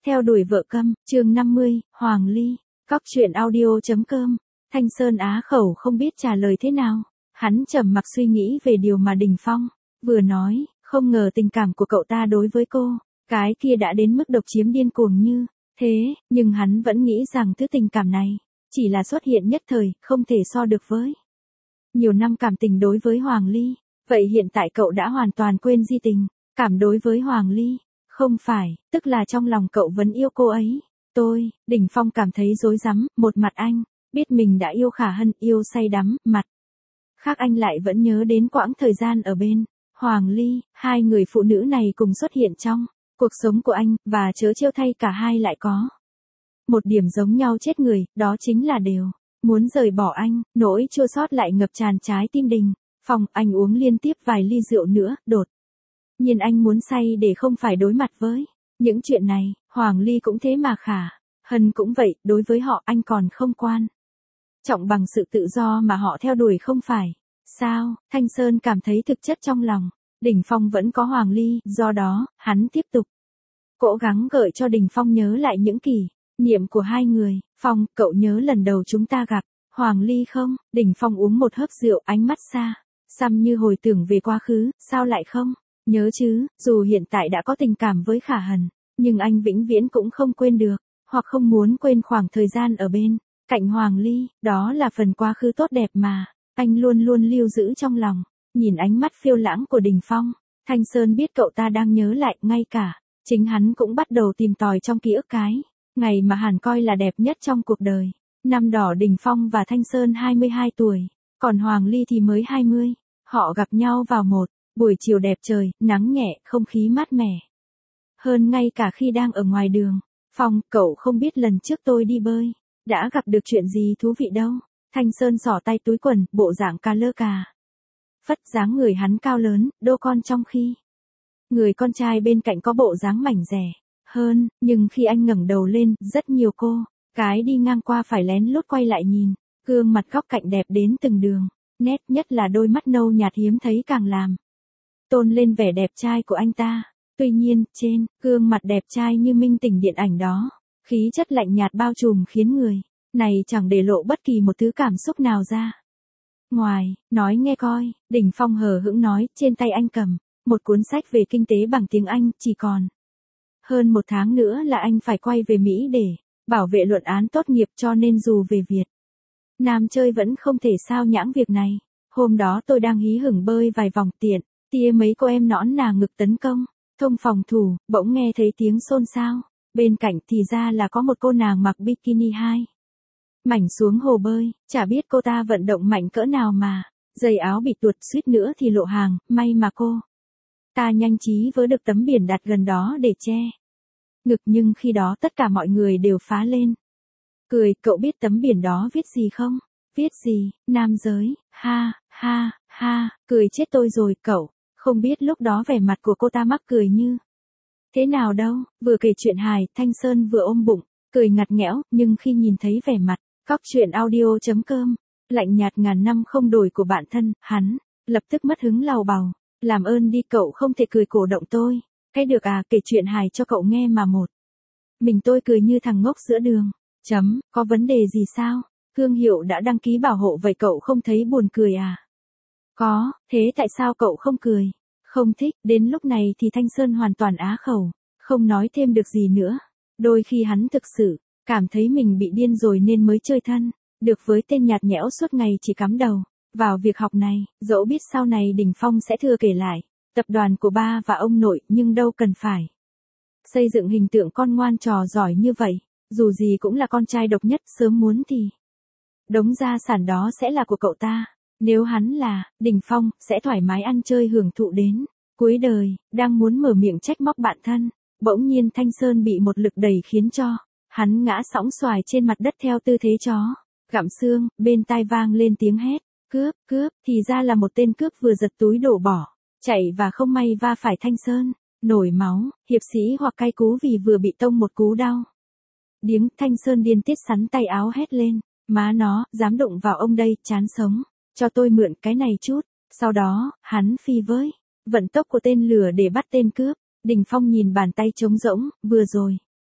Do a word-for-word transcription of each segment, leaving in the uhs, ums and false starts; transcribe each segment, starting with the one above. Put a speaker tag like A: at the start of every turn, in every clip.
A: Theo đuổi vợ câm, chương năm mươi, Hoàng Ly, Cóc truyện audio.com. Thanh Sơn á khẩu không biết trả lời thế nào. Hắn trầm mặc suy nghĩ về điều mà Đình Phong vừa nói, không ngờ tình cảm của cậu ta đối với cô, cái kia đã đến mức độc chiếm điên cuồng như thế, nhưng hắn vẫn nghĩ rằng thứ tình cảm này chỉ là xuất hiện nhất thời, không thể so được với nhiều năm cảm tình đối với Hoàng Ly. Vậy hiện tại cậu đã hoàn toàn quên di tình cảm đối với Hoàng Ly, không phải, tức là trong lòng cậu vẫn yêu cô ấy. Tôi, Đình Phong cảm thấy rối rắm, một mặt anh biết mình đã yêu Khả Hân, yêu say đắm, mặt khác anh lại vẫn nhớ đến quãng thời gian ở bên Hoàng Ly, hai người phụ nữ này cùng xuất hiện trong cuộc sống của anh, và chớ trêu thay cả hai lại có một điểm giống nhau chết người, đó chính là đều muốn rời bỏ anh. Nỗi chua xót lại ngập tràn trái tim Đình Phong. Anh uống liên tiếp vài ly rượu nữa, đột nhiên anh muốn say để không phải đối mặt với những chuyện này. Hoàng Ly cũng thế mà Khả Hân cũng vậy, đối với họ anh còn không quan trọng bằng sự tự do mà họ theo đuổi, không phải sao? Thanh Sơn cảm thấy thực chất trong lòng Đình Phong vẫn có Hoàng Ly, do đó, hắn tiếp tục cố gắng gợi cho Đình Phong nhớ lại những kỷ niệm của hai người. Phong, cậu nhớ lần đầu chúng ta gặp Hoàng Ly không? Đình Phong uống một hớp rượu, ánh mắt xa xăm như hồi tưởng về quá khứ. Sao lại không nhớ chứ? Dù hiện tại đã có tình cảm với Khả Hân, nhưng anh vĩnh viễn cũng không quên được, hoặc không muốn quên khoảng thời gian ở bên cạnh Hoàng Ly. Đó là phần quá khứ tốt đẹp mà anh luôn luôn lưu giữ trong lòng. Nhìn ánh mắt phiêu lãng của Đình Phong, Thanh Sơn biết cậu ta đang nhớ lại, ngay cả chính hắn cũng bắt đầu tìm tòi trong ký ức cái ngày mà hắn coi là đẹp nhất trong cuộc đời. Năm đó Đình Phong và Thanh Sơn hai mươi hai tuổi, còn Hoàng Ly thì mới hai mươi. Họ gặp nhau vào một buổi chiều đẹp trời, nắng nhẹ, không khí mát mẻ hơn ngay cả khi đang ở ngoài đường. Phong, cậu không biết lần trước tôi đi bơi đã gặp được chuyện gì thú vị đâu. Thanh Sơn xỏ tay túi quần, bộ dạng cà lơ cà phất. Dáng người hắn cao lớn, đô con, trong khi người con trai bên cạnh có bộ dáng mảnh dẻ hơn, nhưng khi anh ngẩng đầu lên, rất nhiều cô gái đi ngang qua phải lén lút quay lại nhìn gương mặt góc cạnh đẹp đến từng đường nét, nhất là đôi mắt nâu nhạt hiếm thấy càng làm tôn lên vẻ đẹp trai của anh ta. Tuy nhiên, trên gương mặt đẹp trai như minh tinh điện ảnh đó, khí chất lạnh nhạt bao trùm khiến người này chẳng để lộ bất kỳ một thứ cảm xúc nào ra ngoài. Nói nghe coi, Đình Phong hờ hững nói, trên tay anh cầm một cuốn sách về kinh tế bằng tiếng Anh. Chỉ còn hơn một tháng nữa là anh phải quay về Mỹ để bảo vệ luận án tốt nghiệp, cho nên dù về Việt Nam chơi vẫn không thể sao nhãng việc này. Hôm đó tôi đang hí hửng bơi vài vòng, tiện tia mấy cô em nõn nà ngực tấn công thông phòng thủ, bỗng nghe thấy tiếng xôn xao bên cạnh, thì ra là có một cô nàng mặc bikini hai mảnh xuống hồ bơi. Chả biết cô ta vận động mạnh cỡ nào mà giày áo bị tuột, suýt nữa thì lộ hàng. May mà cô ta nhanh trí vớ được tấm biển đặt gần đó để che ngực, nhưng khi đó tất cả mọi người đều phá lên cười. Cậu biết tấm biển đó viết gì không? Viết gì? Nam giới. Ha, ha, ha, cười chết tôi rồi. Cậu không biết lúc đó vẻ mặt của cô ta mắc cười như thế nào đâu. Vừa kể chuyện hài, Thanh Sơn vừa ôm bụng cười ngặt nghẽo, nhưng khi nhìn thấy vẻ mặt Cóc truyện audio.com lạnh nhạt ngàn năm không đổi của bạn thân, hắn lập tức mất hứng làu bàu. Làm ơn đi, cậu không thể cười cổ động tôi. Cái được à, kể chuyện hài cho cậu nghe mà một mình tôi cười như thằng ngốc giữa đường. Chấm, có vấn đề gì sao? Thương hiệu đã đăng ký bảo hộ, vậy cậu không thấy buồn cười à? Có, thế tại sao cậu không cười? Không thích. Đến lúc này thì Thanh Sơn hoàn toàn á khẩu, không nói thêm được gì nữa. Đôi khi hắn thực sự cảm thấy mình bị điên rồi nên mới chơi thân được với tên nhạt nhẽo suốt ngày chỉ cắm đầu vào việc học này. Dẫu biết sau này Đình Phong sẽ thừa kể lại tập đoàn của ba và ông nội, nhưng đâu cần phải xây dựng hình tượng con ngoan trò giỏi như vậy. Dù gì cũng là con trai độc nhất, sớm muốn thì đống gia sản đó sẽ là của cậu ta. Nếu hắn là Đình Phong, sẽ thoải mái ăn chơi hưởng thụ đến cuối đời. Đang muốn mở miệng trách móc bạn thân, bỗng nhiên Thanh Sơn bị một lực đẩy khiến cho hắn ngã sõng xoài trên mặt đất theo tư thế chó gặm xương. Bên tai vang lên tiếng hét, cướp, cướp. Thì ra là một tên cướp vừa giật túi đổ bỏ chạy, và không may va phải Thanh Sơn, nổi máu. Hiệp sĩ hoặc cay cú vì vừa bị tông một cú đau điếng. Thanh Sơn điên tiết sắn tay áo hét lên, má nó, dám đụng vào ông đây, chán sống, cho tôi mượn cái này chút. Sau đó, hắn phi với vận tốc của tên lửa để bắt tên cướp. Đình Phong nhìn bàn tay trống rỗng, vừa rồi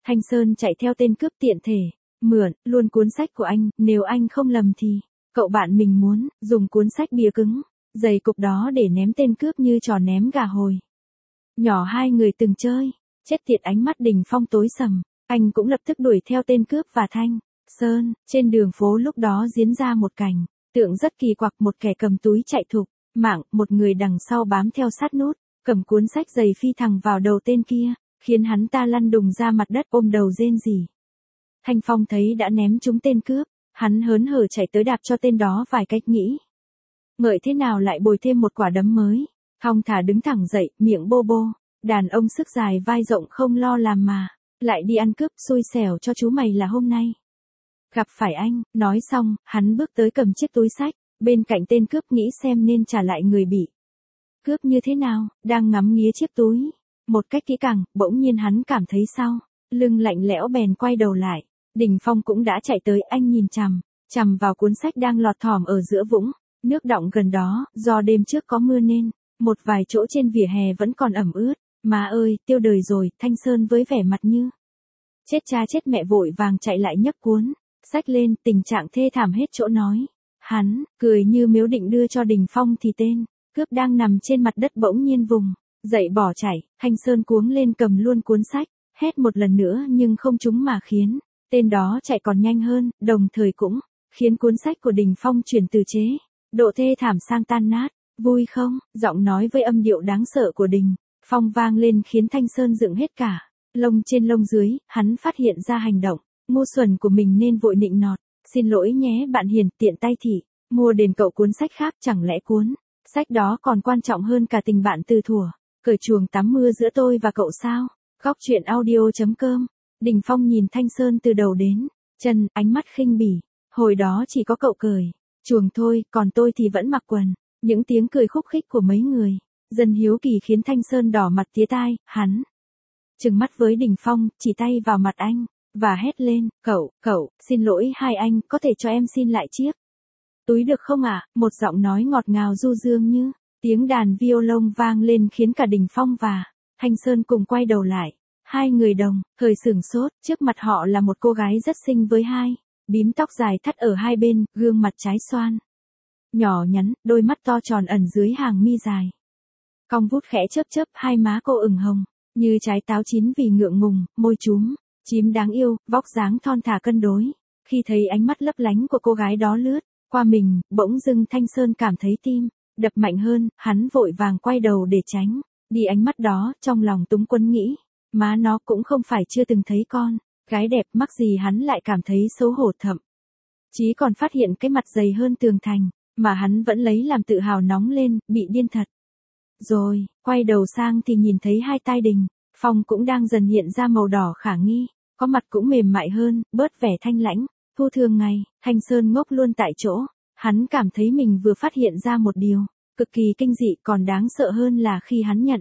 A: Thanh Sơn chạy theo tên cướp tiện thể, mượn luôn cuốn sách của anh, nếu anh không lầm thì, cậu bạn mình muốn dùng cuốn sách bìa cứng, dày cục đó để ném tên cướp như trò ném gà hồi. Nhỏ hai người từng chơi, chết tiệt ánh mắt Đình Phong tối sầm, anh cũng lập tức đuổi theo tên cướp và Thanh Sơn, trên đường phố lúc đó diễn ra một cảnh, tượng rất kỳ quặc, một kẻ cầm túi chạy thục mạng, một người đằng sau bám theo sát nút, cầm cuốn sách dày phi thẳng vào đầu tên kia, khiến hắn ta lăn đùng ra mặt đất ôm đầu rên rỉ. Thanh Phong thấy đã ném trúng tên cướp, hắn hớn hở chạy tới đạp cho tên đó vài cách nghĩ. Ngợi thế nào lại bồi thêm một quả đấm mới, thong thả đứng thẳng dậy, miệng bô bô, đàn ông sức dài vai rộng không lo làm mà, lại đi ăn cướp, xui xẻo cho chú mày là hôm nay gặp phải anh. Nói xong, hắn bước tới cầm chiếc túi sách, bên cạnh tên cướp nghĩ xem nên trả lại người bị cướp như thế nào, đang ngắm nghía chiếc túi một cách kỹ càng, bỗng nhiên hắn cảm thấy sau lưng lạnh lẽo bèn quay đầu lại. Đình Phong cũng đã chạy tới, anh nhìn chằm chằm vào cuốn sách đang lọt thỏm ở giữa vũng nước đọng gần đó, do đêm trước có mưa nên một vài chỗ trên vỉa hè vẫn còn ẩm ướt. Má ơi, tiêu đời rồi. Thanh Sơn với vẻ mặt như chết cha chết mẹ vội vàng chạy lại nhấc cuốn sách lên, tình trạng thê thảm hết chỗ nói. Hắn cười như miếu định đưa cho Đình Phong thì tên cướp đang nằm trên mặt đất bỗng nhiên vùng dậy bỏ chạy. Thanh Sơn cuống lên cầm luôn cuốn sách, hét một lần nữa nhưng không trúng mà khiến tên đó chạy còn nhanh hơn, đồng thời cũng khiến cuốn sách của Đình Phong chuyển từ chế độ thê thảm sang tan nát. Vui không? Giọng nói với âm điệu đáng sợ của Đình Phong vang lên khiến Thanh Sơn dựng hết cả lông trên lông dưới, hắn phát hiện ra hành động ngu xuẩn của mình nên vội nịnh nọt. Xin lỗi nhé bạn Hiền, tiện tay thị mua đền cậu cuốn sách khác, chẳng lẽ cuốn sách đó còn quan trọng hơn cả tình bạn từ thuở cởi chuồng tắm mưa giữa tôi và cậu sao? Góc truyện audio chấm com. Đình Phong nhìn Thanh Sơn từ đầu đến chân, ánh mắt khinh bỉ. Hồi đó chỉ có cậu cởi chuồng thôi, còn tôi thì vẫn mặc quần. Những tiếng cười khúc khích của mấy người dân hiếu kỳ khiến Thanh Sơn đỏ mặt tía tai. Hắn trừng mắt với Đình Phong, chỉ tay vào mặt anh và hét lên, cậu, cậu, xin lỗi hai anh, có thể cho em xin lại chiếc túi được không ạ? À? Một giọng nói ngọt ngào du dương như tiếng đàn violon vang lên khiến cả Đình Phong và Thanh Sơn cùng quay đầu lại. Hai người đồng thời sửng sốt, trước mặt họ là một cô gái rất xinh với hai bím tóc dài thắt ở hai bên, gương mặt trái xoan nhỏ nhắn, đôi mắt to tròn ẩn dưới hàng mi dài cong vút khẽ chớp chớp, hai má cô ửng hồng như trái táo chín vì ngượng ngùng, môi chúm chím đáng yêu, vóc dáng thon thả cân đối. Khi thấy ánh mắt lấp lánh của cô gái đó lướt qua mình, bỗng dưng Thanh Sơn cảm thấy tim đập mạnh hơn, hắn vội vàng quay đầu để tránh đi ánh mắt đó, trong lòng túng quẫn nghĩ, má nó cũng không phải chưa từng thấy con gái đẹp, mắc gì hắn lại cảm thấy xấu hổ, thậm chí còn phát hiện cái mặt dày hơn tường thành mà hắn vẫn lấy làm tự hào nóng lên, bị điên thật rồi. Quay đầu sang thì nhìn thấy hai tai Đình Phong cũng đang dần hiện ra màu đỏ khả nghi, có mặt cũng mềm mại hơn, bớt vẻ thanh lãnh thu thường ngày. Thanh Sơn ngốc luôn tại chỗ, hắn cảm thấy mình vừa phát hiện ra một điều cực kỳ kinh dị, còn đáng sợ hơn là khi hắn nhận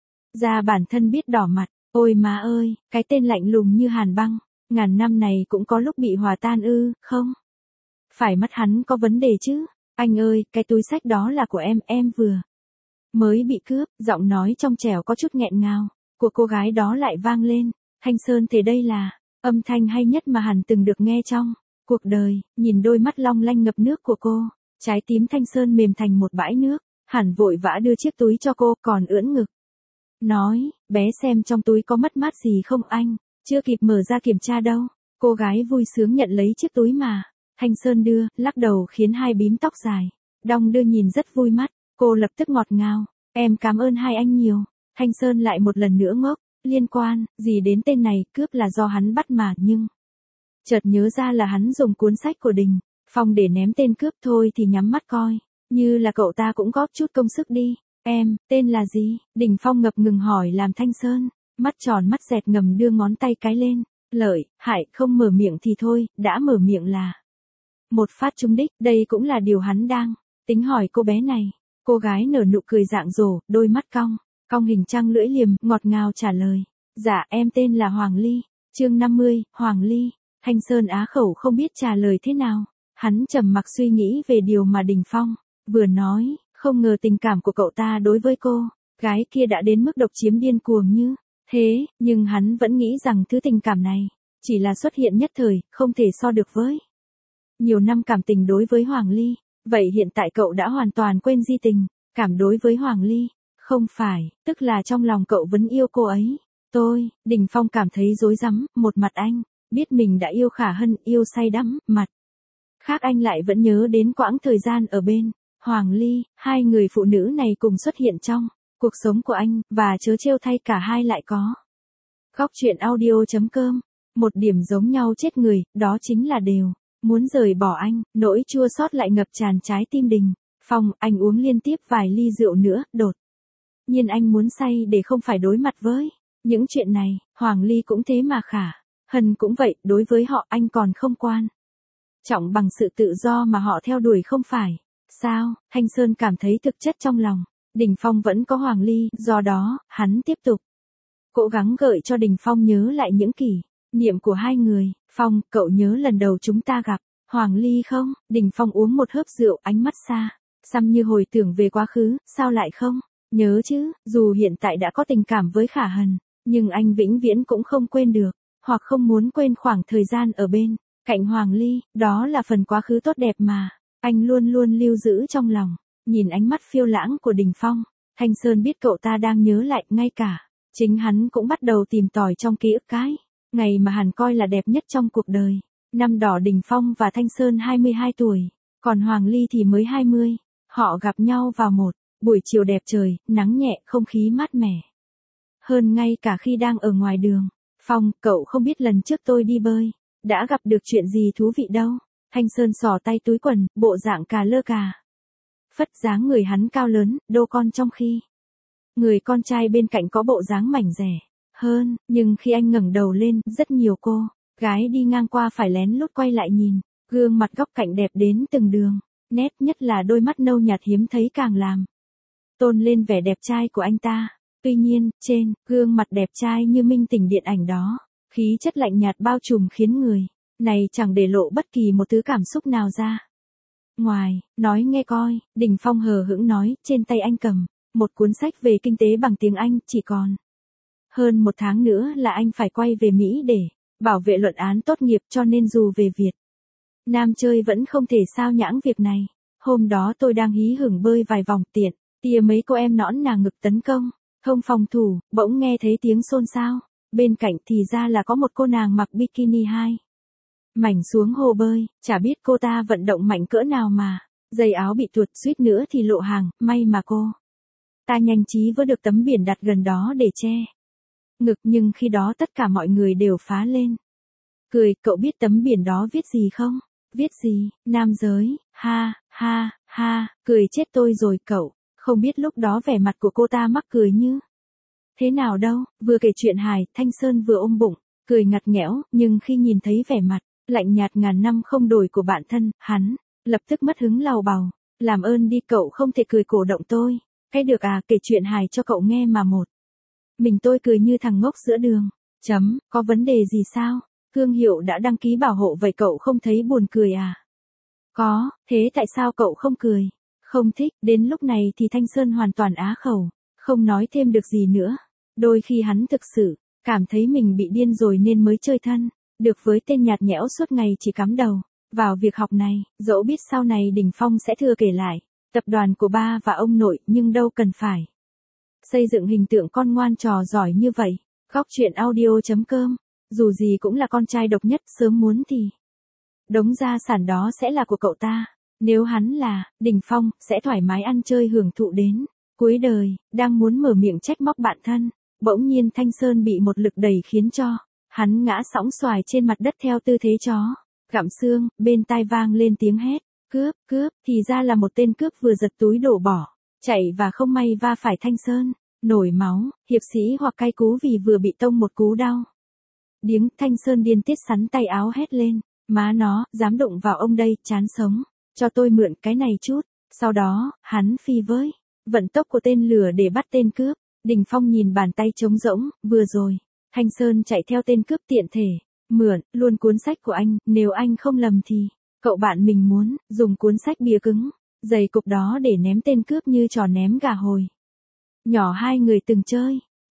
A: ra bản thân biết đỏ mặt. Ôi má ơi, cái tên lạnh lùng như hàn băng ngàn năm này cũng có lúc bị hòa tan ư? Không phải mắt hắn có vấn đề chứ? Anh ơi, cái túi sách đó là của em, em vừa mới bị cướp. Giọng nói trong trẻo có chút nghẹn ngào của cô gái đó lại vang lên. Thanh Sơn thấy đây là âm thanh hay nhất mà hắn từng được nghe trong cuộc đời. Nhìn đôi mắt long lanh ngập nước của cô, trái tim Thanh Sơn mềm thành một bãi nước. Hắn vội vã đưa chiếc túi cho cô, còn ưỡn ngực nói, bé xem trong túi có mất mát gì không anh? Chưa kịp mở ra kiểm tra đâu. Cô gái vui sướng nhận lấy chiếc túi mà Thanh Sơn đưa, lắc đầu khiến hai bím tóc dài đong đưa nhìn rất vui mắt. Cô lập tức ngọt ngào, em cảm ơn hai anh nhiều. Thanh Sơn lại một lần nữa ngốc, liên quan gì đến tên này, cướp là do hắn bắt mà, nhưng chợt nhớ ra là hắn dùng cuốn sách của Đình Phong để ném tên cướp, thôi thì nhắm mắt coi như là cậu ta cũng góp chút công sức đi. Em, tên là gì? Đình Phong ngập ngừng hỏi, làm Thanh Sơn mắt tròn mắt dẹt ngầm đưa ngón tay cái lên. Lợi hại, không mở miệng thì thôi, đã mở miệng là một phát trúng đích. Đây cũng là điều hắn đang tính hỏi cô bé này. Cô gái nở nụ cười rạng rỡ, đôi mắt cong cong hình trăng lưỡi liềm, ngọt ngào trả lời, dạ em tên là Hoàng Ly. Chương năm mươi, Hoàng Ly. Thanh Sơn á khẩu không biết trả lời thế nào. Hắn trầm mặc suy nghĩ về điều mà Đình Phong vừa nói, không ngờ tình cảm của cậu ta đối với cô gái kia đã đến mức độc chiếm điên cuồng như Thế, nhưng hắn vẫn nghĩ rằng thứ tình cảm này, chỉ là xuất hiện nhất thời, không thể so được với nhiều năm cảm tình đối với Hoàng Ly. Vậy hiện tại cậu đã hoàn toàn quên di tình, cảm đối với Hoàng Ly. Không phải, tức là trong lòng cậu vẫn yêu cô ấy. Tôi, Đình Phong cảm thấy rối rắm, một mặt anh, biết mình đã yêu Khả Hân, yêu say đắm, mặt khác anh lại vẫn nhớ đến quãng thời gian ở bên Hoàng Ly, hai người phụ nữ này cùng xuất hiện trong cuộc sống của anh, và chớ trêu thay cả hai lại có. Góc truyện audio.com, một điểm giống nhau chết người, đó chính là đều muốn rời bỏ anh, nỗi chua xót lại ngập tràn trái tim Đình Phong. Anh uống liên tiếp vài ly rượu nữa, đột nhiên anh muốn say để không phải đối mặt với những chuyện này. Hoàng Ly cũng thế mà Khả Hân cũng vậy, đối với họ anh còn không quan trọng bằng sự tự do mà họ theo đuổi không phải sao? Thanh Sơn cảm thấy thực chất trong lòng Đình Phong vẫn có Hoàng Ly, do đó, hắn tiếp tục cố gắng gợi cho Đình Phong nhớ lại những kỷ niệm của hai người. Phong, cậu nhớ lần đầu chúng ta gặp Hoàng Ly không? Đình Phong uống một hớp rượu, ánh mắt xa xăm như hồi tưởng về quá khứ. Sao lại không nhớ chứ? Dù hiện tại đã có tình cảm với Khả Hân, nhưng anh vĩnh viễn cũng không quên được, hoặc không muốn quên khoảng thời gian ở bên cạnh Hoàng Ly. Đó là phần quá khứ tốt đẹp mà anh luôn luôn lưu giữ trong lòng. Nhìn ánh mắt phiêu lãng của Đình Phong, Thanh Sơn biết cậu ta đang nhớ lại, ngay cả chính hắn cũng bắt đầu tìm tòi trong ký ức cái ngày mà hắn coi là đẹp nhất trong cuộc đời. Năm đó Đình Phong và Thanh Sơn hai mươi hai tuổi, còn Hoàng Ly thì mới hai mươi. Họ gặp nhau vào một buổi chiều đẹp trời, nắng nhẹ, không khí mát mẻ hơn ngay cả khi đang ở ngoài đường. Phong, cậu không biết lần trước tôi đi bơi đã gặp được chuyện gì thú vị đâu. Thanh Sơn xỏ tay túi quần, bộ dạng cà lơ cà phất, dáng người hắn cao lớn, đô con, trong khi người con trai bên cạnh có bộ dáng mảnh dẻ hơn. Nhưng khi anh ngẩng đầu lên, rất nhiều cô gái đi ngang qua phải lén lút quay lại nhìn. Gương mặt góc cạnh đẹp đến từng đường nét, nhất là đôi mắt nâu nhạt hiếm thấy càng làm tôn lên vẻ đẹp trai của anh ta. Tuy nhiên, trên gương mặt đẹp trai như minh tình điện ảnh đó, khí chất lạnh nhạt bao trùm khiến người này chẳng để lộ bất kỳ một thứ cảm xúc nào ra ngoài. Nói nghe coi, Đình Phong hờ hững nói, trên tay anh cầm một cuốn sách về kinh tế bằng tiếng Anh. Chỉ còn hơn một tháng nữa là anh phải quay về Mỹ để bảo vệ luận án tốt nghiệp, cho nên dù về Việt Nam chơi vẫn không thể sao nhãng việc này. Hôm đó tôi đang hí hửng bơi vài vòng, tiện tia mấy cô em nõn nà ngực tấn công, không phòng thủ, bỗng nghe thấy tiếng xôn xao. Bên cạnh thì ra là có một cô nàng mặc bikini hai mảnh xuống hồ bơi. Chả biết cô ta vận động mạnh cỡ nào mà dây áo bị tuột, suýt nữa thì lộ hàng. May mà cô ta nhanh trí vớ được tấm biển đặt gần đó để che ngực, nhưng khi đó tất cả mọi người đều phá lên cười. Cậu biết tấm biển đó viết gì không? Viết gì? Nam giới. Ha, ha, ha, cười chết tôi rồi. Cậu không biết lúc đó vẻ mặt của cô ta mắc cười như thế nào đâu. Vừa kể chuyện hài, Thanh Sơn vừa ôm bụng cười ngặt nghẽo, nhưng khi nhìn thấy vẻ mặt lạnh nhạt ngàn năm không đổi của bạn thân, hắn lập tức mất hứng làu bàu. Làm ơn đi, cậu không thể cười cổ động tôi. Cái được à, kể chuyện hài cho cậu nghe mà một mình tôi cười như thằng ngốc giữa đường. Chấm, có vấn đề gì sao? Thương hiệu đã đăng ký bảo hộ, vậy cậu không thấy buồn cười à? Có, thế tại sao cậu không cười? Không thích. Đến lúc này thì Thanh Sơn hoàn toàn á khẩu, không nói thêm được gì nữa. Đôi khi hắn thực sự cảm thấy mình bị điên rồi nên mới chơi thân được với tên nhạt nhẽo suốt ngày chỉ cắm đầu vào việc học này. Dẫu biết sau này Đình Phong sẽ thừa kể lại tập đoàn của ba và ông nội, nhưng đâu cần phải xây dựng hình tượng con ngoan trò giỏi như vậy. Góc truyện audio.com, dù gì cũng là con trai độc nhất, sớm muốn thì đống gia sản đó sẽ là của cậu ta. Nếu hắn là Đình Phong, sẽ thoải mái ăn chơi hưởng thụ đến cuối đời. Đang muốn mở miệng trách móc bạn thân, bỗng nhiên Thanh Sơn bị một lực đẩy khiến cho hắn ngã sõng xoài trên mặt đất theo tư thế chó gặm xương. Bên tai vang lên tiếng hét, cướp, cướp. Thì ra là một tên cướp vừa giật túi đổ bỏ chạy và không may va phải Thanh Sơn, nổi máu. Hiệp sĩ hoặc cay cú vì vừa bị tông một cú đau điếng. Thanh Sơn điên tiết sắn tay áo hét lên, má nó, dám đụng vào ông đây, chán sống, cho tôi mượn cái này chút. Sau đó, hắn phi với vận tốc của tên lửa để bắt tên cướp. Đình Phong nhìn bàn tay trống rỗng, vừa rồi Thanh Sơn chạy theo tên cướp tiện thể mượn luôn cuốn sách của anh. Nếu anh không lầm thì cậu bạn mình muốn dùng cuốn sách bìa cứng dày cục đó để ném tên cướp như trò ném gà hồi nhỏ hai người từng chơi.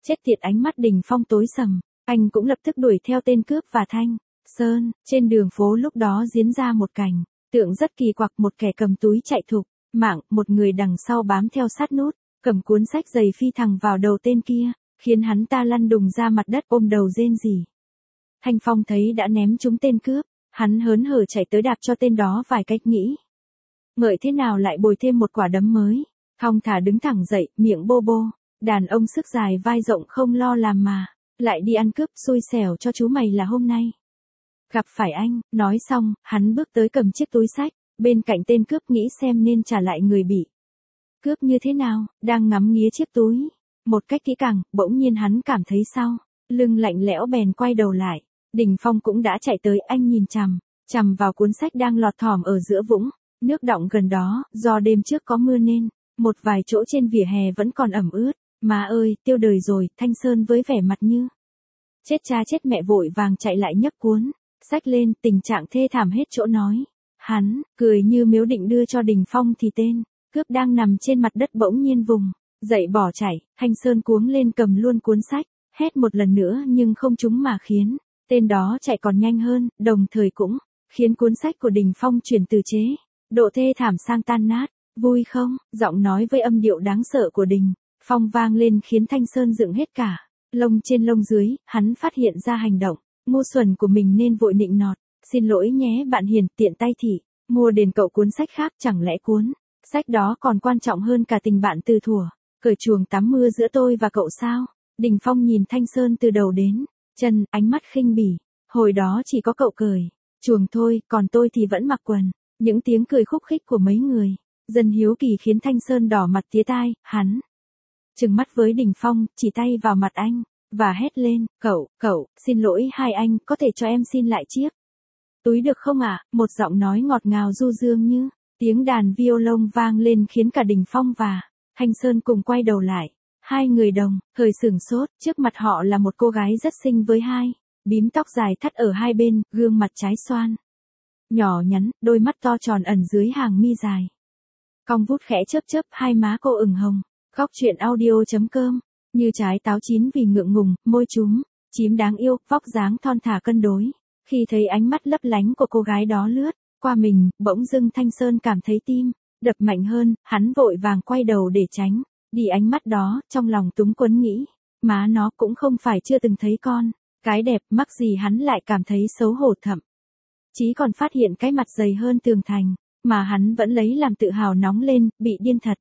A: Chết tiệt, ánh mắt Đình Phong tối sầm, anh cũng lập tức đuổi theo tên cướp và Thanh Sơn. Trên đường phố lúc đó diễn ra một cảnh tượng rất kỳ quặc, một kẻ cầm túi chạy thục mạng, một người đằng sau bám theo sát nút, cầm cuốn sách dày phi thẳng vào đầu tên kia, khiến hắn ta lăn đùng ra mặt đất ôm đầu rên rỉ. Thanh Phong thấy đã ném trúng tên cướp, hắn hớn hở chạy tới đạp cho tên đó vài cách, nghĩ ngợi thế nào lại bồi thêm một quả đấm mới. Thong thả đứng thẳng dậy, miệng bô bô, đàn ông sức dài vai rộng không lo làm mà lại đi ăn cướp, xui xẻo cho chú mày là hôm nay gặp phải anh. Nói xong, hắn bước tới cầm chiếc túi sách bên cạnh tên cướp, nghĩ xem nên trả lại người bị cướp như thế nào. Đang ngắm nghía chiếc túi một cách kỹ càng, bỗng nhiên hắn cảm thấy sau lưng lạnh lẽo, bèn quay đầu lại. Đình Phong cũng đã chạy tới, anh nhìn chằm chằm vào cuốn sách đang lọt thỏm ở giữa vũng nước đọng gần đó. Do đêm trước có mưa nên một vài chỗ trên vỉa hè vẫn còn ẩm ướt. Má ơi, tiêu đời rồi. Thanh Sơn với vẻ mặt như chết cha chết mẹ vội vàng chạy lại nhấc cuốn sách lên, tình trạng thê thảm hết chỗ nói. Hắn cười như miếu định đưa cho Đình Phong thì tên cướp đang nằm trên mặt đất bỗng nhiên vùng dậy bỏ chạy. Thanh Sơn cuống lên cầm luôn cuốn sách, hét một lần nữa nhưng không trúng, mà khiến tên đó chạy còn nhanh hơn, đồng thời cũng khiến cuốn sách của Đình Phong chuyển từ chế độ thê thảm sang tan nát. Vui không? Giọng nói với âm điệu đáng sợ của Đình Phong vang lên khiến Thanh Sơn dựng hết cả lông trên lông dưới. Hắn phát hiện ra hành động ngu xuẩn của mình nên vội nịnh nọt. Xin lỗi nhé bạn Hiền, tiện tay thị mua đền cậu cuốn sách khác, chẳng lẽ cuốn sách đó còn quan trọng hơn cả tình bạn từ thuở cởi chuồng tắm mưa giữa tôi và cậu sao? Đình Phong nhìn Thanh Sơn từ đầu đến chân, ánh mắt khinh bỉ. Hồi đó chỉ có cậu cởi chuồng thôi, còn tôi thì vẫn mặc quần. Những tiếng cười khúc khích của mấy người dân hiếu kỳ khiến Thanh Sơn đỏ mặt tía tai. Hắn trừng mắt với Đình Phong, chỉ tay vào mặt anh và hét lên, cậu, cậu, xin lỗi hai anh, có thể cho em xin lại chiếc túi được không ạ? À? Một giọng nói ngọt ngào du dương như tiếng đàn violon vang lên khiến cả Đình Phong và Thanh Sơn cùng quay đầu lại. Hai người đồng thời sửng sốt, trước mặt họ là một cô gái rất xinh với hai bím tóc dài thắt ở hai bên, gương mặt trái xoan nhỏ nhắn, đôi mắt to tròn ẩn dưới hàng mi dài cong vút khẽ chớp chớp, hai má cô ửng hồng. Góc truyện audio chấm com, như trái táo chín vì ngượng ngùng, môi chúng chím đáng yêu, vóc dáng thon thả cân đối. Khi thấy ánh mắt lấp lánh của cô gái đó lướt qua mình, bỗng dưng Thanh Sơn cảm thấy tim đập mạnh hơn. Hắn vội vàng quay đầu để tránh đi ánh mắt đó, trong lòng túng quẫn nghĩ, má nó cũng không phải chưa từng thấy con cái đẹp, mắc gì hắn lại cảm thấy xấu hổ, thậm chí còn phát hiện cái mặt dày hơn tường thành mà hắn vẫn lấy làm tự hào nóng lên, bị điên thật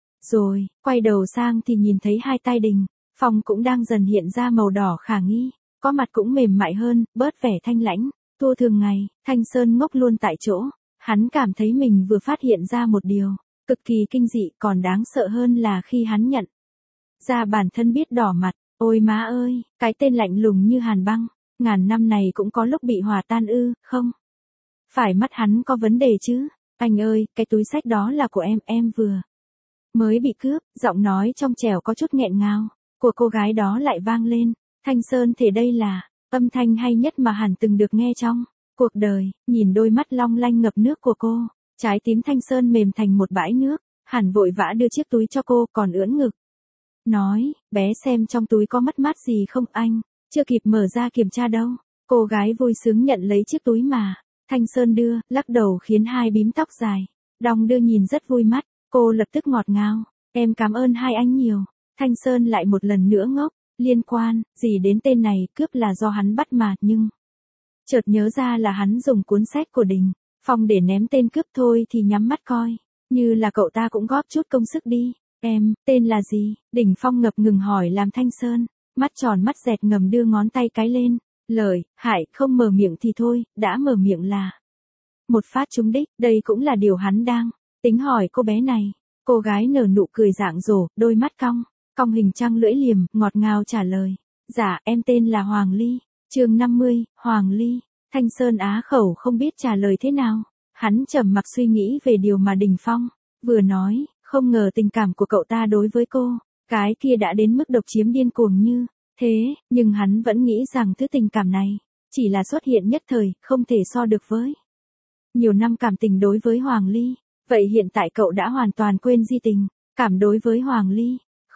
A: rồi. Quay đầu sang thì nhìn thấy hai tay Đình Phong cũng đang dần hiện ra màu đỏ khả nghi, có mặt cũng mềm mại hơn, bớt vẻ thanh lãnh thua thường ngày. Thanh Sơn ngốc luôn tại chỗ, hắn cảm thấy mình vừa phát hiện ra một điều cực kỳ kinh dị, còn đáng sợ hơn là khi hắn nhận ra bản thân biết đỏ mặt. Ôi má ơi, cái tên lạnh lùng như hàn băng ngàn năm này cũng có lúc bị hòa tan ư? Không phải mắt hắn có vấn đề chứ? Anh ơi, cái túi sách đó là của em, em vừa mới bị cướp. Giọng nói trong trẻo có chút nghẹn ngào của cô gái đó lại vang lên. Thanh Sơn thể đây là âm thanh hay nhất mà hắn từng được nghe trong cuộc đời. Nhìn đôi mắt long lanh ngập nước của cô, trái tim Thanh Sơn mềm thành một bãi nước. Hắn vội vã đưa chiếc túi cho cô, còn ưỡn ngực nói, bé xem trong túi có mất mát gì không? Anh chưa kịp mở ra kiểm tra đâu. Cô gái vui sướng nhận lấy chiếc túi mà Thanh Sơn đưa, lắc đầu khiến hai bím tóc dài đong đưa nhìn rất vui mắt. Cô lập tức ngọt ngào, em cảm ơn hai anh nhiều. Thanh Sơn lại một lần nữa ngốc, liên quan gì đến tên này, cướp là do hắn bắt mà. Nhưng chợt nhớ ra là hắn dùng cuốn sách của Đình Phong để ném tên cướp thôi thì nhắm mắt coi như là cậu ta cũng góp chút công sức đi. Em, tên là gì? Đình Phong ngập ngừng hỏi, làm Thanh Sơn mắt tròn mắt dẹt ngầm đưa ngón tay cái lên. Lời hại không mở miệng thì thôi, đã mở miệng là một phát trúng đích. Đây cũng là điều hắn đang tính hỏi cô bé này. Cô gái nở nụ cười rạng rỡ, đôi mắt cong cong hình trăng lưỡi liềm, ngọt ngào trả lời, dạ em tên là Hoàng Ly. Chương năm mươi, Hoàng Ly. Thanh Sơn á khẩu không biết trả lời thế nào. Hắn trầm mặc suy nghĩ về điều mà Đình Phong vừa nói. Không ngờ tình cảm của cậu ta đối với cô cái kia đã đến mức độc chiếm điên cuồng như thế. Nhưng hắn vẫn nghĩ rằng thứ tình cảm này chỉ là xuất hiện nhất thời, không thể so được với nhiều năm cảm tình đối với Hoàng Ly. Vậy hiện tại cậu đã hoàn toàn quên di tình cảm đối với Hoàng Ly.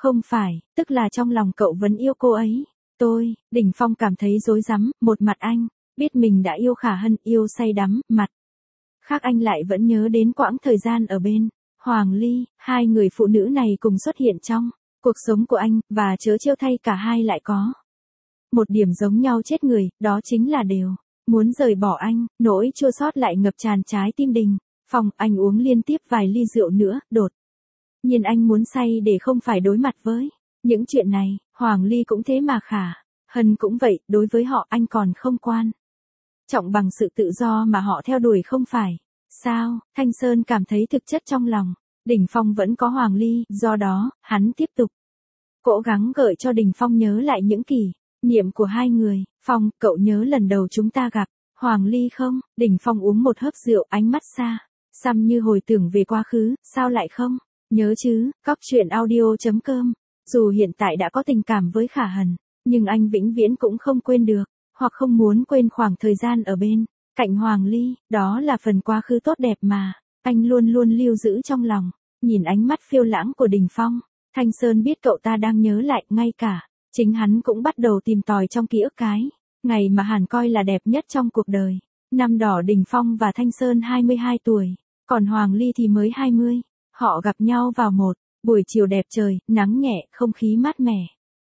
A: Không phải, tức là trong lòng cậu vẫn yêu cô ấy. Tôi, Đỉnh Phong cảm thấy rối rắm, một mặt anh, biết mình đã yêu Khả Hân, yêu say đắm, mặt khác anh lại vẫn nhớ đến quãng thời gian ở bên Hoàng Ly, hai người phụ nữ này cùng xuất hiện trong cuộc sống của anh, và trớ trêu thay cả hai lại có một điểm giống nhau chết người, đó chính là đều muốn rời bỏ anh, nỗi chua xót lại ngập tràn trái tim Đình Phong. Anh uống liên tiếp vài ly rượu nữa, đột nhiên anh muốn say để không phải đối mặt với những chuyện này. Hoàng Ly cũng thế mà Khả Hân cũng vậy, đối với họ anh còn không quan trọng bằng sự tự do mà họ theo đuổi không phải sao? Thanh Sơn cảm thấy thực chất trong lòng Đỉnh Phong vẫn có Hoàng Ly, do đó, hắn tiếp tục cố gắng gợi cho Đỉnh Phong nhớ lại những kỷ niệm của hai người. Phong, cậu nhớ lần đầu chúng ta gặp Hoàng Ly không? Đỉnh Phong uống một hớp rượu, ánh mắt xa xăm như hồi tưởng về quá khứ. Sao lại không nhớ chứ? Cóc truyện audio chấm com. Dù hiện tại đã có tình cảm với Khả Hân, nhưng anh vĩnh viễn cũng không quên được, hoặc không muốn quên khoảng thời gian ở bên cạnh Hoàng Ly. Đó là phần quá khứ tốt đẹp mà anh luôn luôn lưu giữ trong lòng. Nhìn ánh mắt phiêu lãng của Đỉnh Phong, Thanh Sơn biết cậu ta đang nhớ lại, ngay cả chính hắn cũng bắt đầu tìm tòi trong ký ức cái ngày mà hắn coi là đẹp nhất trong cuộc đời. Năm đó Đỉnh Phong và Thanh Sơn hai mươi hai tuổi, còn Hoàng Ly thì mới hai mươi. Họ gặp nhau vào một buổi chiều đẹp trời, nắng nhẹ, không khí mát mẻ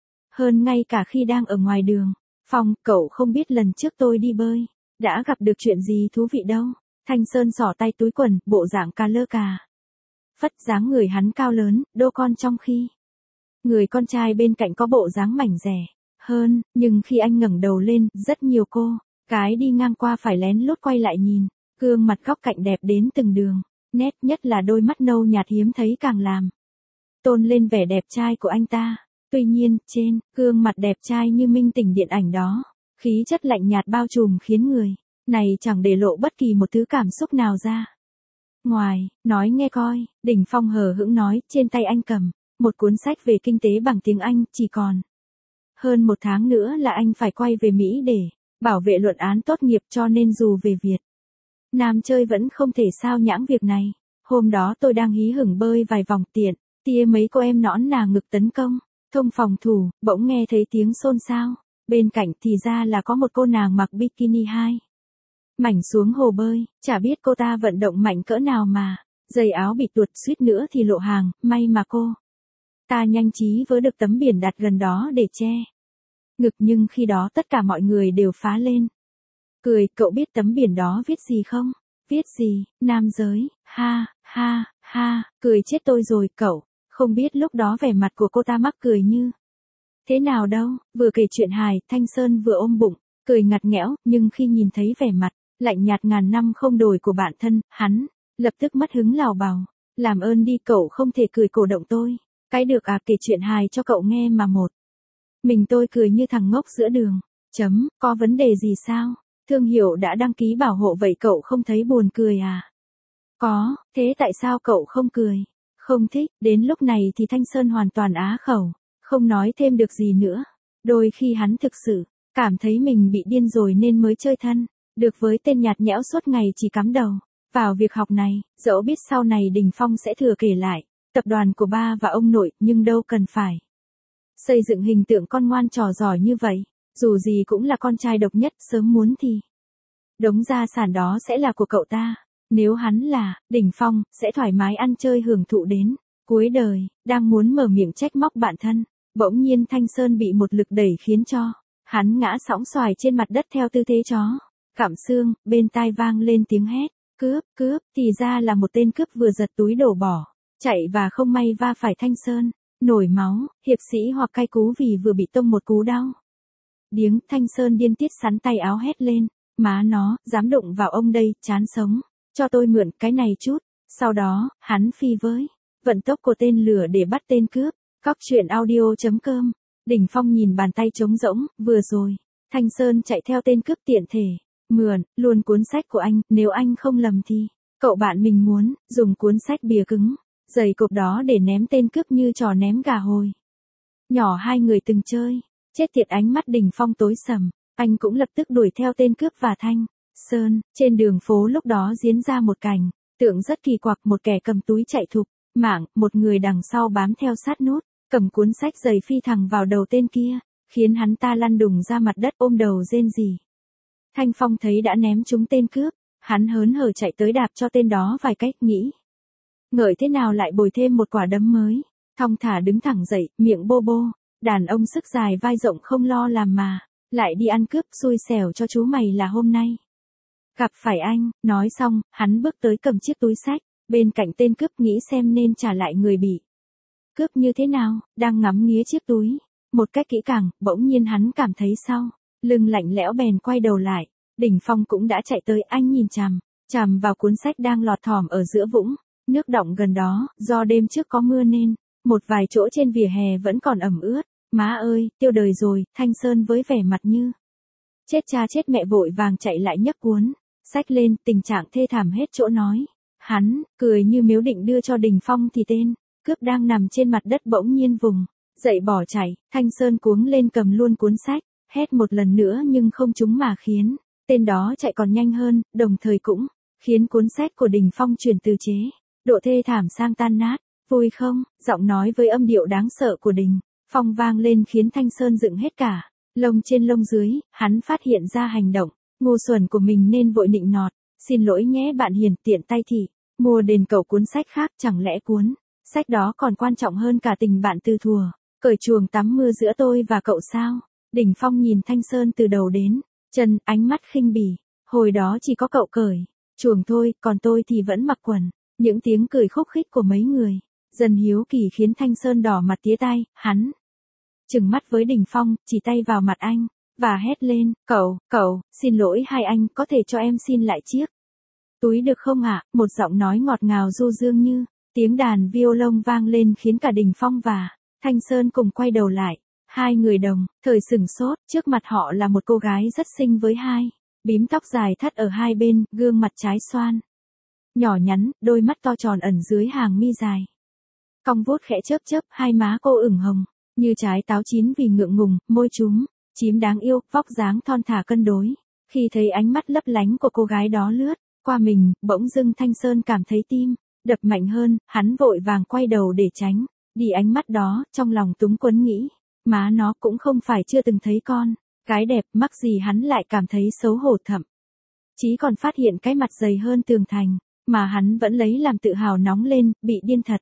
A: hơn ngay cả khi đang ở ngoài đường. Phong, cậu không biết lần trước tôi đi bơi đã gặp được chuyện gì thú vị đâu. Thanh Sơn xỏ tay túi quần, bộ dạng cà lơ cà phất, dáng người hắn cao lớn, đô con, trong khi người con trai bên cạnh có bộ dáng mảnh dẻ hơn. Nhưng khi anh ngẩng đầu lên, rất nhiều cô gái đi ngang qua phải lén lút quay lại nhìn gương mặt góc cạnh đẹp đến từng đường nét, nhất là đôi mắt nâu nhạt hiếm thấy càng làm tôn lên vẻ đẹp trai của anh ta. Tuy nhiên, trên gương mặt đẹp trai như minh tinh điện ảnh đó, khí chất lạnh nhạt bao trùm khiến người này chẳng để lộ bất kỳ một thứ cảm xúc nào ra ngoài. Nói nghe coi, Đỉnh Phong hờ hững nói, trên tay anh cầm một cuốn sách về kinh tế bằng tiếng Anh. Chỉ còn hơn một tháng nữa là anh phải quay về Mỹ để bảo vệ luận án tốt nghiệp, cho nên dù về Việt Nam chơi vẫn không thể sao nhãng việc này. Hôm đó tôi đang hí hửng bơi vài vòng, tiện tia mấy cô em nõn nà ngực tấn công thông phòng thủ, bỗng nghe thấy tiếng xôn xao bên cạnh, thì ra là có một cô nàng mặc bikini hai mảnh xuống hồ bơi. Chả biết cô ta vận động mạnh cỡ nào mà giày áo bị tuột, suýt nữa thì lộ hàng. May mà cô ta nhanh trí vớ được tấm biển đặt gần đó để che ngực, nhưng khi đó tất cả mọi người đều phá lên cười. Cậu biết tấm biển đó viết gì không? Viết gì? Nam giới. Ha, ha, ha, cười chết tôi rồi. Cậu không biết lúc đó vẻ mặt của cô ta mắc cười như thế nào đâu. Vừa kể chuyện hài, Thanh Sơn vừa ôm bụng cười ngặt nghẽo, nhưng khi nhìn thấy vẻ mặt lạnh nhạt ngàn năm không đổi của bạn thân, hắn lập tức mất hứng lào bào. Làm ơn đi, cậu không thể cười cổ động tôi. Cái được à, kể chuyện hài cho cậu nghe mà một mình tôi cười như thằng ngốc giữa đường. Chấm, có vấn đề gì sao? Thương hiệu đã đăng ký bảo hộ vậy cậu không thấy buồn cười à? Có, thế tại sao cậu không cười? Không thích. Đến lúc này thì Thanh Sơn hoàn toàn á khẩu, không nói thêm được gì nữa. Đôi khi hắn thực sự cảm thấy mình bị điên rồi nên mới chơi thân được với tên nhạt nhẽo suốt ngày chỉ cắm đầu vào việc học này. Dẫu biết sau này Đỉnh Phong sẽ thừa kể lại tập đoàn của ba và ông nội, nhưng đâu cần phải xây dựng hình tượng con ngoan trò giỏi như vậy. Dù gì cũng là con trai độc nhất, sớm muốn thì đống gia sản đó sẽ là của cậu ta. Nếu hắn là Đỉnh Phong, sẽ thoải mái ăn chơi hưởng thụ đến cuối đời. Đang muốn mở miệng trách móc bạn thân, bỗng nhiên Thanh Sơn bị một lực đẩy khiến cho hắn ngã sóng xoài trên mặt đất theo tư thế chó gặm xương. Bên tai vang lên tiếng hét, cướp, cướp, thì ra là một tên cướp vừa giật túi đổ bỏ chạy và không may va phải Thanh Sơn, nổi máu. Hiệp sĩ hoặc cay cú vì vừa bị tông một cú đau điếng. Thanh Sơn điên tiết sắn tay áo hét lên, má nó, dám đụng vào ông đây, chán sống, cho tôi mượn cái này chút. Sau đó, hắn phi với vận tốc của tên lửa để bắt tên cướp. Cóc truyện audio chấm com. Đỉnh Phong nhìn bàn tay trống rỗng, vừa rồi Thanh Sơn chạy theo tên cướp tiện thể mượn luôn cuốn sách của anh. Nếu anh không lầm thì cậu bạn mình muốn dùng cuốn sách bìa cứng dày cộp đó để ném tên cướp như trò ném gà hồi nhỏ hai người từng chơi. Chết tiệt, ánh mắt Đỉnh Phong tối sầm. Anh cũng lập tức đuổi theo tên cướp và Thanh Sơn. Trên đường phố lúc đó diễn ra một cảnh tượng rất kỳ quặc. Một kẻ cầm túi chạy thục mạng, một người đằng sau bám theo sát nút cầm cuốn sách giày phi thẳng vào đầu tên kia, khiến hắn ta lăn đùng ra mặt đất ôm đầu rên rỉ. Thanh Phong thấy đã ném trúng tên cướp, hắn hớn hở chạy tới đạp cho tên đó vài cách, nghĩ ngợi thế nào lại bồi thêm một quả đấm mới, thong thả đứng thẳng dậy, miệng bô bô, đàn ông sức dài vai rộng không lo làm mà, lại đi ăn cướp, xui xẻo cho chú mày là hôm nay gặp phải anh. Nói xong, hắn bước tới cầm chiếc túi xách bên cạnh tên cướp, nghĩ xem nên trả lại người bị cướp như thế nào, đang ngắm nghía chiếc túi một cách kỹ càng, bỗng nhiên hắn cảm thấy sau lưng lạnh lẽo, bèn quay đầu lại. Đỉnh Phong cũng đã chạy tới, anh nhìn chằm chằm vào cuốn sách đang lọt thỏm ở giữa vũng nước đọng gần đó, do đêm trước có mưa nên một vài chỗ trên vỉa hè vẫn còn ẩm ướt. Má ơi, tiêu đời rồi. Thanh Sơn với vẻ mặt như chết cha chết mẹ vội vàng chạy lại nhấc cuốn sách lên, tình trạng thê thảm hết chỗ nói. Hắn cười như miếu định đưa cho Đình Phong thì tên cướp đang nằm trên mặt đất bỗng nhiên vùng dậy bỏ chạy. Thanh Sơn cuống lên cầm luôn cuốn sách, hét một lần nữa nhưng không trúng, mà khiến tên đó chạy còn nhanh hơn, đồng thời cũng khiến cuốn sách của Đình Phong chuyển từ chế độ thê thảm sang tan nát. Vui không? Giọng nói với âm điệu đáng sợ của Đình Phong vang lên khiến Thanh Sơn dựng hết cả lông trên lông dưới. Hắn phát hiện ra hành động ngu xuẩn của mình nên vội nịnh nọt, xin lỗi nhé bạn hiền, tiện tay thì mua đền cậu cuốn sách khác, chẳng lẽ cuốn sách đó còn quan trọng hơn cả tình bạn từ thuở cởi chuồng tắm mưa giữa tôi và cậu sao? Đình Phong nhìn Thanh Sơn từ đầu đến chân, ánh mắt khinh bỉ. Hồi đó chỉ có cậu cởi chuồng thôi, còn tôi thì vẫn mặc quần. Những tiếng cười khúc khích của mấy người dần hiếu kỳ khiến Thanh Sơn đỏ mặt tía tai. Hắn trừng mắt với Đình Phong, chỉ tay vào mặt anh và hét lên, cậu, cậu, xin lỗi hai anh, có thể cho em xin lại chiếc túi được không ạ? Một giọng nói ngọt ngào du dương như tiếng đàn violon vang lên khiến cả Đình Phong và Thanh Sơn cùng quay đầu lại. Hai người đồng thời sửng sốt, trước mặt họ là một cô gái rất xinh với hai bím tóc dài thắt ở hai bên, gương mặt trái xoan nhỏ nhắn, đôi mắt to tròn ẩn dưới hàng mi dài cong vuốt khẽ chớp chớp, hai má cô ửng hồng như trái táo chín vì ngượng ngùng, môi chúm chím đáng yêu, vóc dáng thon thả cân đối. Khi thấy ánh mắt lấp lánh của cô gái đó lướt qua mình, bỗng dưng Thanh Sơn cảm thấy tim đập mạnh hơn, hắn vội vàng quay đầu để tránh đi ánh mắt đó, trong lòng túng quẫn nghĩ, má nó, cũng không phải chưa từng thấy con gái đẹp, mắc gì hắn lại cảm thấy xấu hổ, thậm chí còn phát hiện cái mặt dày hơn tường thành mà hắn vẫn lấy làm tự hào nóng lên, bị điên thật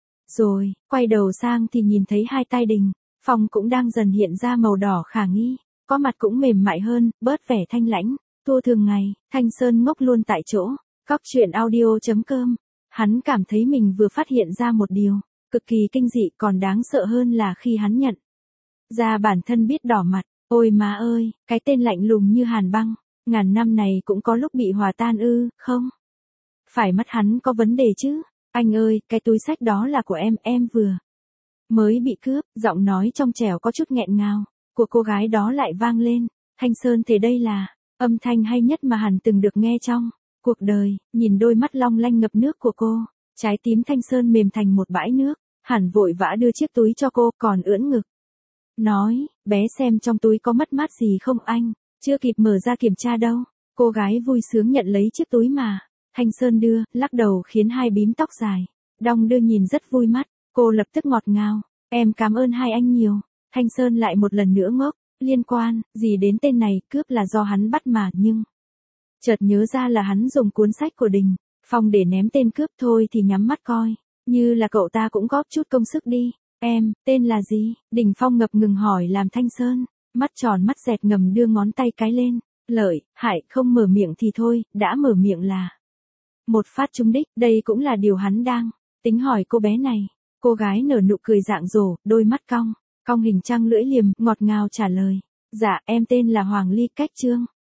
A: rồi. Quay đầu sang thì nhìn thấy hai tay Đình Phong cũng đang dần hiện ra màu đỏ khả nghi, có mặt cũng mềm mại hơn, bớt vẻ thanh lãnh tua thường ngày. Thanh Sơn ngốc luôn tại chỗ. Cóc truyện audio chấm com. Hắn cảm thấy mình vừa phát hiện ra một điều cực kỳ kinh dị, còn đáng sợ hơn là khi hắn nhận ra bản thân biết đỏ mặt. Ôi má ơi, cái tên lạnh lùng như hàn băng ngàn năm này cũng có lúc bị hòa tan ư? Không phải mắt hắn có vấn đề chứ? Anh ơi, cái túi xách đó là của em, em vừa mới bị cướp. Giọng nói trong trẻo có chút nghẹn ngào của cô gái đó lại vang lên. Thanh Sơn thấy đây là âm thanh hay nhất mà hắn từng được nghe trong cuộc đời. Nhìn đôi mắt long lanh ngập nước của cô, trái tim Thanh Sơn mềm thành một bãi nước. Hắn vội vã đưa chiếc túi cho cô, còn ưỡn ngực nói, bé xem trong túi có mất mát gì không anh? Chưa kịp mở ra kiểm tra đâu. Cô gái vui sướng nhận lấy chiếc túi mà Thanh Sơn đưa, lắc đầu khiến hai bím tóc dài đong đưa nhìn rất vui mắt. Cô lập tức ngọt ngào, em cảm ơn hai anh nhiều. Thanh Sơn lại một lần nữa ngốc, liên quan gì đến tên này, cướp là do hắn bắt mà. Nhưng chợt nhớ ra là hắn dùng cuốn sách của Đình Phong để ném tên cướp, thôi thì nhắm mắt coi như là cậu ta cũng góp chút công sức đi. Em, tên là gì? Đình Phong ngập ngừng hỏi, làm Thanh Sơn mắt tròn mắt dẹt ngầm đưa ngón tay cái lên. Lợi hại, không mở miệng thì thôi, đã mở miệng là một phát trúng đích. Đây cũng là điều hắn đang tính hỏi cô bé này. Cô gái nở nụ cười rạng rỡ, đôi mắt cong cong hình trăng lưỡi liềm, ngọt ngào trả lời, dạ em tên là Hoàng Ly, cách Trương